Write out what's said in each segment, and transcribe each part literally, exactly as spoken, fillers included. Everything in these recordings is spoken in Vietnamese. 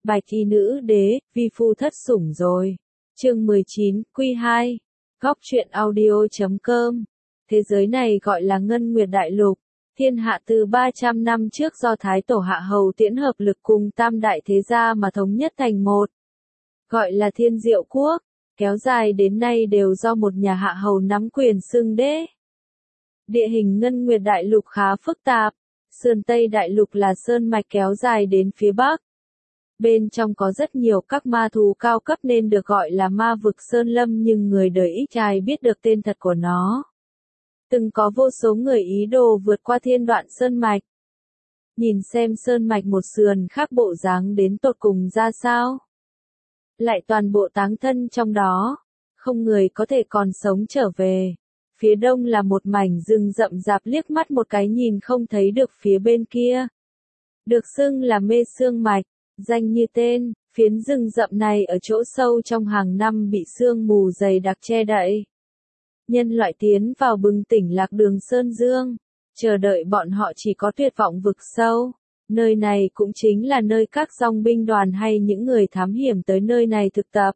Bạch y nữ đế, vi phu thất sủng rồi. Chương mười chín, Quy hai. Góc truyện audio chấm com. Thế giới này gọi là Ngân Nguyệt Đại Lục. Thiên hạ từ ba trăm năm trước do Thái Tổ Hạ Hầu Tiễn hợp lực cùng tam đại thế gia mà thống nhất thành một. Gọi là Thiên Diệu Quốc. Kéo dài đến nay đều do một nhà hạ hầu nắm quyền xưng đế. Địa hình Ngân Nguyệt Đại Lục khá phức tạp. Sườn Tây Đại Lục là sơn mạch kéo dài đến phía Bắc. Bên trong có rất nhiều các ma thú cao cấp nên được gọi là ma vực sơn lâm, nhưng người đời ít ai biết được tên thật của nó. Từng có vô số người ý đồ vượt qua thiên đoạn sơn mạch. Nhìn xem sơn mạch một sườn khác bộ dáng đến tột cùng ra sao. Lại toàn bộ táng thân trong đó. Không người có thể còn sống trở về. Phía đông là một mảnh rừng rậm rạp, liếc mắt một cái nhìn không thấy được phía bên kia. Được xưng là Mê Sương Mạch. Danh như tên, phiến rừng rậm này ở chỗ sâu trong hàng năm bị sương mù dày đặc che đậy. Nhân loại tiến vào bừng tỉnh lạc đường Sơn Dương, chờ đợi bọn họ chỉ có tuyệt vọng vực sâu. Nơi này cũng chính là nơi các dòng binh đoàn hay những người thám hiểm tới nơi này thực tập.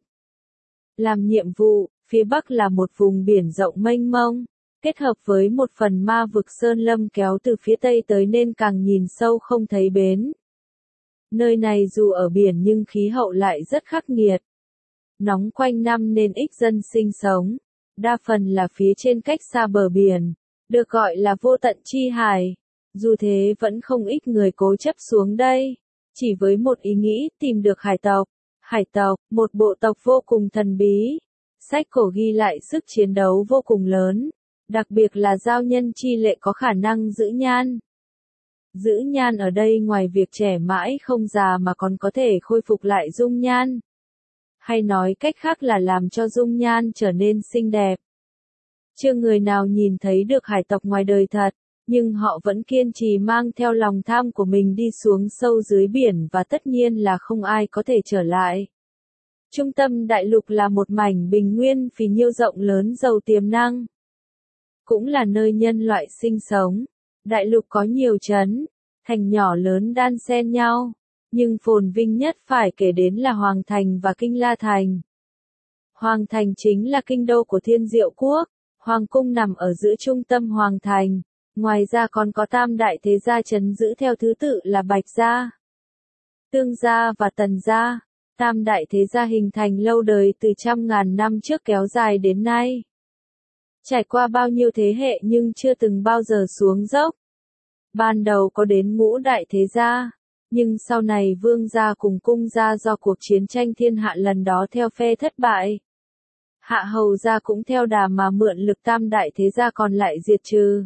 Làm nhiệm vụ, phía bắc là một vùng biển rộng mênh mông, kết hợp với một phần ma vực Sơn Lâm kéo từ phía tây tới nên càng nhìn sâu không thấy bến. Nơi này dù ở biển nhưng khí hậu lại rất khắc nghiệt. Nóng quanh năm nên ít dân sinh sống. Đa phần là phía trên cách xa bờ biển, được gọi là vô tận chi hải. Dù thế vẫn không ít người cố chấp xuống đây, chỉ với một ý nghĩ tìm được hải tộc. Hải tộc, một bộ tộc vô cùng thần bí. Sách cổ ghi lại sức chiến đấu vô cùng lớn, đặc biệt là giao nhân chi lệ có khả năng giữ nhan. Giữ nhan ở đây ngoài việc trẻ mãi không già mà còn có thể khôi phục lại dung nhan. Hay nói cách khác là làm cho dung nhan trở nên xinh đẹp. Chưa người nào nhìn thấy được hải tộc ngoài đời thật, nhưng họ vẫn kiên trì mang theo lòng tham của mình đi xuống sâu dưới biển và tất nhiên là không ai có thể trở lại. Trung tâm đại lục là một mảnh bình nguyên phì nhiêu rộng lớn giàu tiềm năng. Cũng là nơi nhân loại sinh sống. Đại lục có nhiều trấn, thành nhỏ lớn đan xen nhau, nhưng phồn vinh nhất phải kể đến là Hoàng Thành và Kinh La Thành. Hoàng Thành chính là kinh đô của Thiên Diệu Quốc, Hoàng cung nằm ở giữa trung tâm Hoàng Thành, ngoài ra còn có tam đại thế gia trấn giữ theo thứ tự là Bạch Gia, Tương Gia và Tần Gia. Tam đại thế gia hình thành lâu đời từ trăm ngàn năm trước kéo dài đến nay. Trải qua bao nhiêu thế hệ nhưng chưa từng bao giờ xuống dốc. Ban đầu có đến ngũ đại thế gia, nhưng sau này Vương gia cùng Cung gia do cuộc chiến tranh thiên hạ lần đó theo phe thất bại. Hạ Hầu gia cũng theo đà mà mượn lực tam đại thế gia còn lại diệt trừ.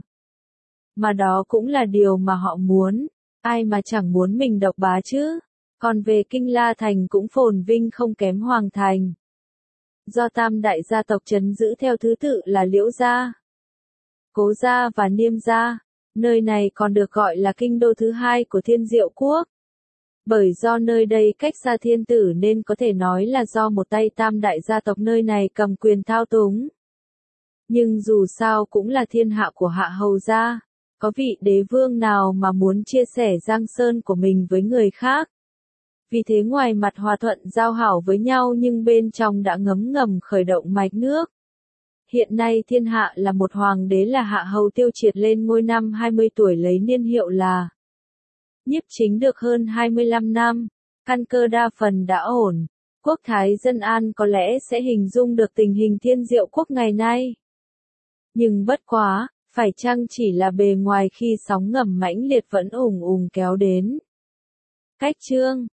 Mà đó cũng là điều mà họ muốn, ai mà chẳng muốn mình độc bá chứ. Còn về Kinh La Thành cũng phồn vinh không kém Hoàng Thành. Do tam đại gia tộc trấn giữ theo thứ tự là Liễu gia, Cố gia và Niêm gia, nơi này còn được gọi là kinh đô thứ hai của Thiên Diệu Quốc. Bởi do nơi đây cách xa thiên tử nên có thể nói là do một tay tam đại gia tộc nơi này cầm quyền thao túng. Nhưng dù sao cũng là thiên hạ của Hạ Hầu gia, có vị đế vương nào mà muốn chia sẻ giang sơn của mình với người khác. Vì thế ngoài mặt hòa thuận giao hảo với nhau nhưng bên trong đã ngấm ngầm khởi động mạch nước. Hiện nay thiên hạ là một hoàng đế là Hạ Hầu Tiêu Triệt lên ngôi năm hai mươi tuổi lấy niên hiệu là Nhiếp Chính được hơn hai mươi lăm năm, căn cơ đa phần đã ổn. Quốc thái dân an có lẽ sẽ hình dung được tình hình Thiên Diệu Quốc ngày nay. Nhưng bất quá, phải chăng chỉ là bề ngoài khi sóng ngầm mãnh liệt vẫn ùng ùng kéo đến. Cách chương